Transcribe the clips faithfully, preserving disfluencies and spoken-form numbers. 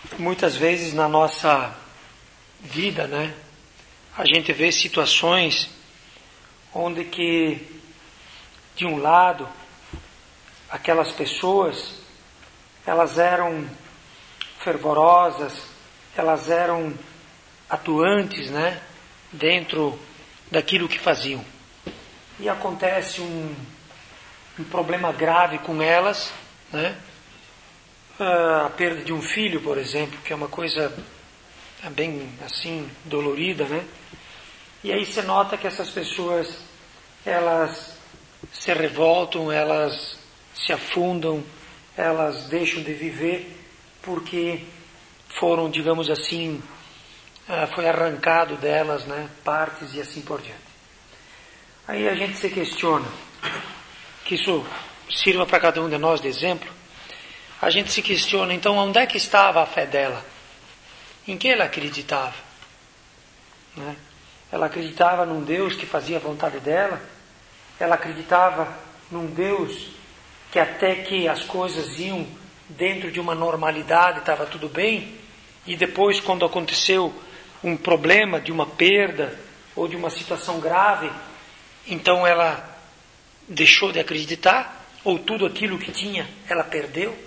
Muitas vezes na nossa vida, né, a gente vê situações onde que, de um lado, aquelas pessoas, elas eram fervorosas, elas eram atuantes, né, dentro daquilo que faziam. E acontece um, um problema grave com elas, né? A perda de um filho, por exemplo, que é uma coisa bem assim dolorida, né? E aí você nota que essas pessoas, elas se revoltam, elas se afundam, elas deixam de viver porque foram, digamos assim, foi arrancado delas, né, partes e assim por diante. Aí a gente se questiona, que isso sirva para cada um de nós de exemplo. A gente se questiona, então, onde é que estava a fé dela? Em que ela acreditava? Né? Ela acreditava num Deus que fazia a vontade dela? Ela acreditava num Deus que até que as coisas iam dentro de uma normalidade, estava tudo bem? E depois, quando aconteceu um problema de uma perda ou de uma situação grave, então ela deixou de acreditar? Ou tudo aquilo que tinha, ela perdeu?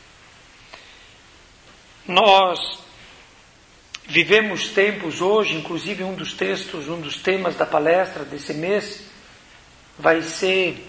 Nós vivemos tempos hoje, inclusive um dos textos, um dos temas da palestra desse mês vai ser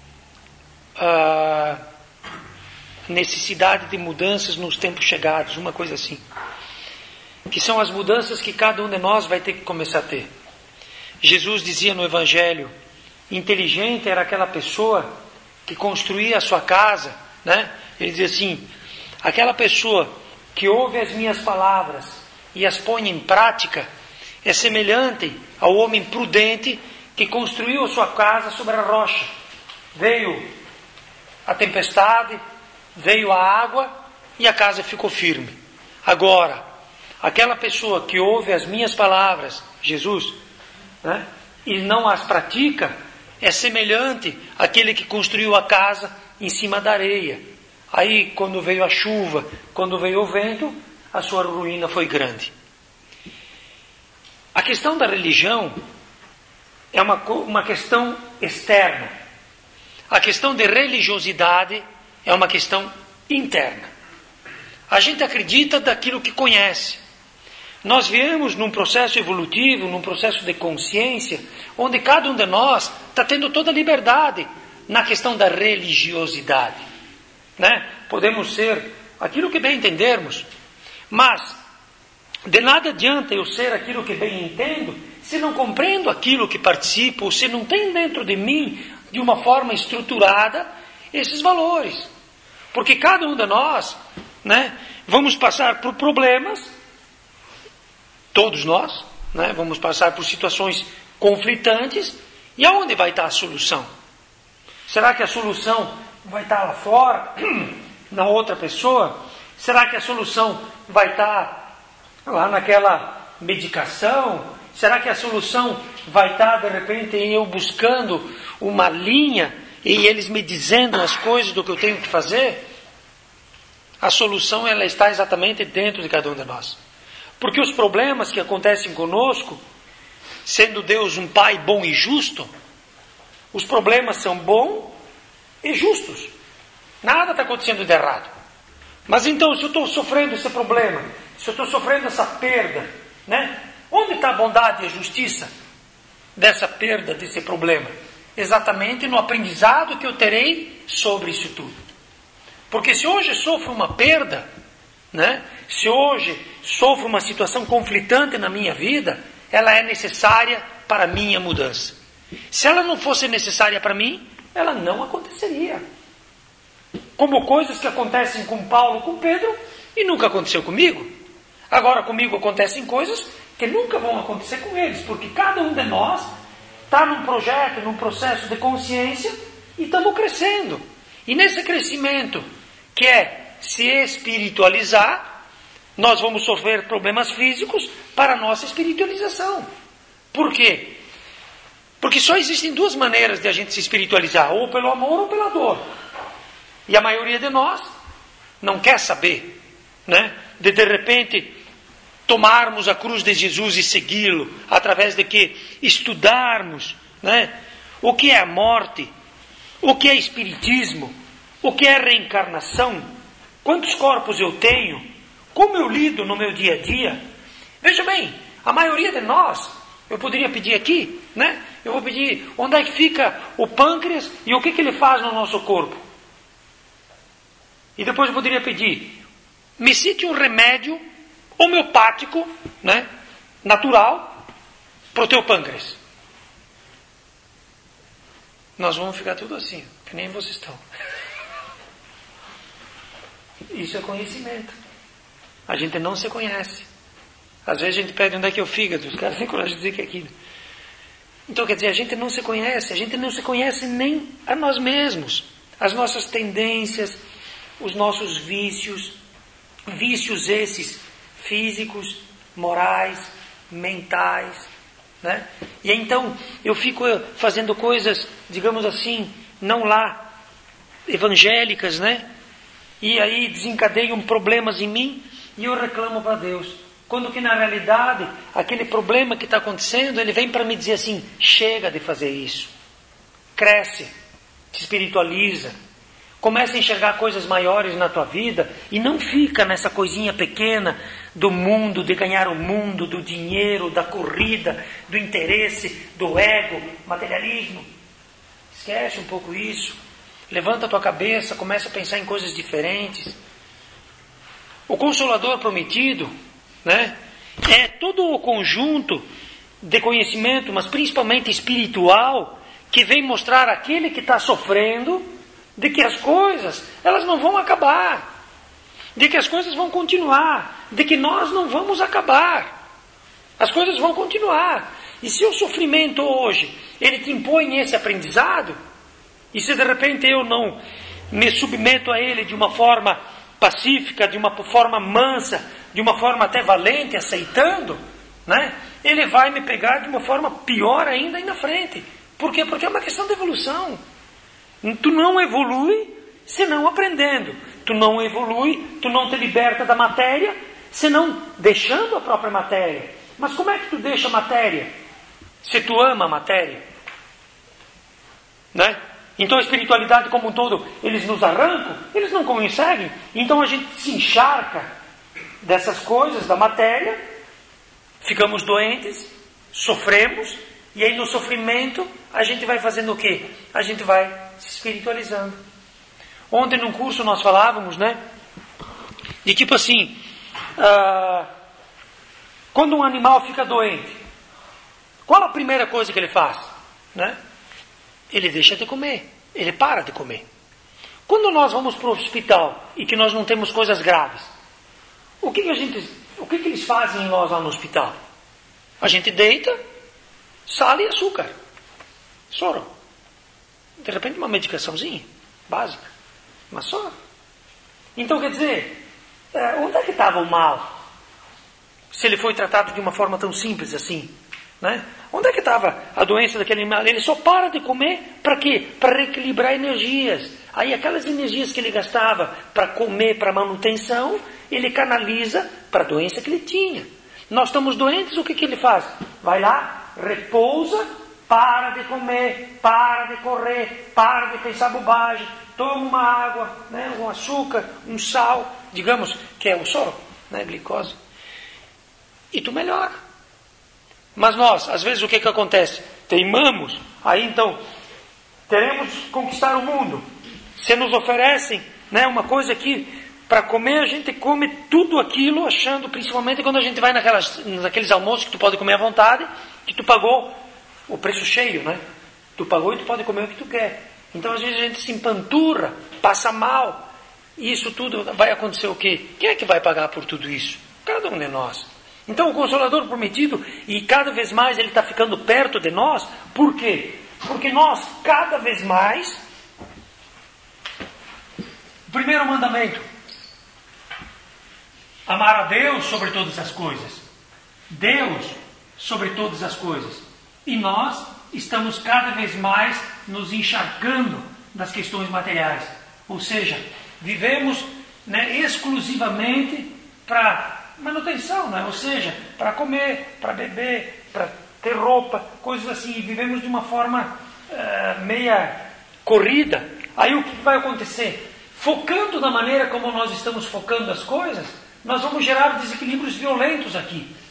a necessidade de mudanças nos tempos chegados, uma coisa assim. Que são as mudanças que cada um de nós vai ter que começar a ter. Jesus dizia no Evangelho, inteligente era aquela pessoa que construía a sua casa, né? Ele dizia assim, aquela pessoa que ouve as minhas palavras e as põe em prática, é semelhante ao homem prudente que construiu a sua casa sobre a rocha. Veio a tempestade, veio a água e a casa ficou firme. Agora, aquela pessoa que ouve as minhas palavras, Jesus, né, e não as pratica, é semelhante àquele que construiu a casa em cima da areia. Aí, quando veio a chuva, quando veio o vento, a sua ruína foi grande. A questão da religião é uma, uma questão externa. A questão de religiosidade é uma questão interna. A gente acredita daquilo que conhece. Nós viemos num processo evolutivo, num processo de consciência, onde cada um de nós está tendo toda a liberdade na questão da religiosidade. Né? Podemos ser aquilo que bem entendermos, mas de nada adianta eu ser aquilo que bem entendo se não compreendo aquilo que participo, ou se não tem dentro de mim, de uma forma estruturada, esses valores. Porque cada um de nós, né, vamos passar por problemas, todos nós, né, vamos passar por situações conflitantes, e aonde vai estar a solução? Será que a solução vai estar lá fora, na outra pessoa? Será que a solução vai estar lá naquela medicação? Será que a solução vai estar, de repente, em eu buscando uma linha e eles me dizendo as coisas do que eu tenho que fazer? A solução, ela está exatamente dentro de cada um de nós. Porque os problemas que acontecem conosco, sendo Deus um Pai bom e justo, os problemas são bons e justos. Nada está acontecendo de errado. Mas então, se eu estou sofrendo esse problema, se eu estou sofrendo essa perda, né? Onde está a bondade e a justiça dessa perda, desse problema? Exatamente no aprendizado que eu terei sobre isso tudo. Porque se hoje sofro uma perda, né? Se hoje sofro uma situação conflitante na minha vida, ela é necessária para a minha mudança. Se ela não fosse necessária para mim, ela não aconteceria. Como coisas que acontecem com Paulo, com Pedro, e nunca aconteceu comigo. Agora comigo acontecem coisas que nunca vão acontecer com eles, porque cada um de nós está num projeto, num processo de consciência, e estamos crescendo. E nesse crescimento, que é se espiritualizar, nós vamos sofrer problemas físicos para a nossa espiritualização. Por quê? Porque só existem duas maneiras de a gente se espiritualizar, ou pelo amor ou pela dor. E a maioria de nós não quer saber, né, de de repente tomarmos a cruz de Jesus e segui-lo, através de que estudarmos, né, o que é a morte, o que é espiritismo, o que é reencarnação, quantos corpos eu tenho, como eu lido no meu dia a dia. Veja bem, a maioria de nós, eu poderia pedir aqui, né? Eu vou pedir onde é que fica o pâncreas e o que, que ele faz no nosso corpo. E depois eu poderia pedir, me cite um remédio homeopático, né, natural, para o teu pâncreas. Nós vamos ficar tudo assim, que nem vocês estão. Isso é conhecimento. A gente não se conhece. Às vezes a gente pede onde é que é o fígado, os caras têm coragem de dizer que é aquilo. Então quer dizer, a gente não se conhece, a gente não se conhece nem a nós mesmos. As nossas tendências, os nossos vícios, vícios esses físicos, morais, mentais, né? E então eu fico fazendo coisas, digamos assim, não lá evangélicas, né? E aí desencadeiam problemas em mim e eu reclamo para Deus. Quando que na realidade, aquele problema que está acontecendo, ele vem para me dizer assim, chega de fazer isso. Cresce, te espiritualiza, começa a enxergar coisas maiores na tua vida e não fica nessa coisinha pequena do mundo, de ganhar o mundo, do dinheiro, da corrida, do interesse, do ego, materialismo. Esquece um pouco isso. Levanta a tua cabeça, começa a pensar em coisas diferentes. O Consolador prometido, né, é todo o conjunto de conhecimento, mas principalmente espiritual, que vem mostrar àquele que está sofrendo de que as coisas, elas não vão acabar, de que as coisas vão continuar, de que nós não vamos acabar. As coisas vão continuar. E se o sofrimento hoje, ele te impõe esse aprendizado, e se de repente eu não me submeto a ele de uma forma pacífica, de uma forma mansa, de uma forma até valente, aceitando, né, ele vai me pegar de uma forma pior ainda aí na frente. Por quê? Porque é uma questão de evolução. Tu não evolui senão aprendendo. Tu não evolui, tu não te liberta da matéria, senão deixando a própria matéria. Mas como é que tu deixa a matéria? Se tu ama a matéria, né? Então a espiritualidade como um todo, eles nos arrancam, eles não conseguem. Então a gente se encharca dessas coisas, da matéria, ficamos doentes, sofremos, e aí no sofrimento a gente vai fazendo o quê? A gente vai se espiritualizando. Ontem num curso nós falávamos, né, de tipo assim, uh, quando um animal fica doente, qual a primeira coisa que ele faz? Né? Ele deixa de comer, ele para de comer. Quando nós vamos para o hospital e que nós não temos coisas graves, o que, que a gente, o que, que eles fazem em nós lá no hospital? A gente deita, sal e açúcar, soro. De repente uma medicaçãozinha básica, mas só. Então quer dizer, onde é que estava o mal? Se ele foi tratado de uma forma tão simples assim, né? Onde é que estava a doença daquele animal? Ele só para de comer para quê? Para reequilibrar energias. Aí aquelas energias que ele gastava para comer, para manutenção, ele canaliza para a doença que ele tinha. Nós estamos doentes, o que, que ele faz? Vai lá, repousa, para de comer, para de correr, para de pensar bobagem, toma uma água, né, um açúcar, um sal, digamos que é o soro, né, glicose, e tu melhora. Mas nós, às vezes o que, que acontece? Teimamos, aí então queremos conquistar o mundo. Se nos oferecem, né, uma coisa que para comer a gente come tudo aquilo, achando, principalmente quando a gente vai naquelas, naqueles almoços que tu pode comer à vontade, que tu pagou o preço cheio, né? Tu pagou e tu pode comer o que tu quer. Então às vezes a gente se empanturra, passa mal. E isso tudo vai acontecer o quê? Quem é que vai pagar por tudo isso? Cada um de nós. Então o Consolador prometido, e cada vez mais ele está ficando perto de nós, por quê? Porque nós, cada vez mais, o primeiro mandamento, amar a Deus sobre todas as coisas. Deus sobre todas as coisas. E nós estamos cada vez mais nos encharcando das questões materiais. Ou seja, vivemos, né, exclusivamente para manutenção, né? Ou seja, para comer, para beber, para ter roupa, coisas assim. E vivemos de uma forma uh, meia corrida. Aí o que vai acontecer? Focando da maneira como nós estamos focando as coisas, nós vamos gerar desequilíbrios violentos aqui.